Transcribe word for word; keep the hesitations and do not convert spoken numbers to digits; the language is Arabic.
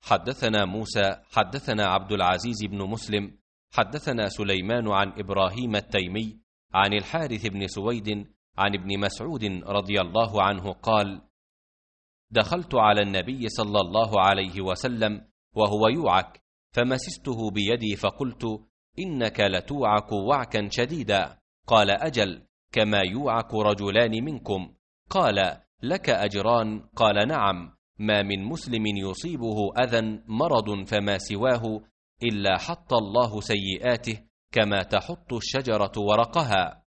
حدثنا موسى حدثنا عبد العزيز بن مسلم حدثنا سليمان عن إبراهيم التيمي عن الحارث بن سويد عن ابن مسعود رضي الله عنه قال: دخلت على النبي صلى الله عليه وسلم وهو يوعك، فمسسته بيدي فقلت: إنك لتوعك وعكا شديدا. قال: أجل، كما يوعك رجلان منكم. قال: لك أجران. قال: نعم، ما من مسلم يصيبه أذى مرض فما سواه إلا حط الله سيئاته كما تحط الشجرة ورقها.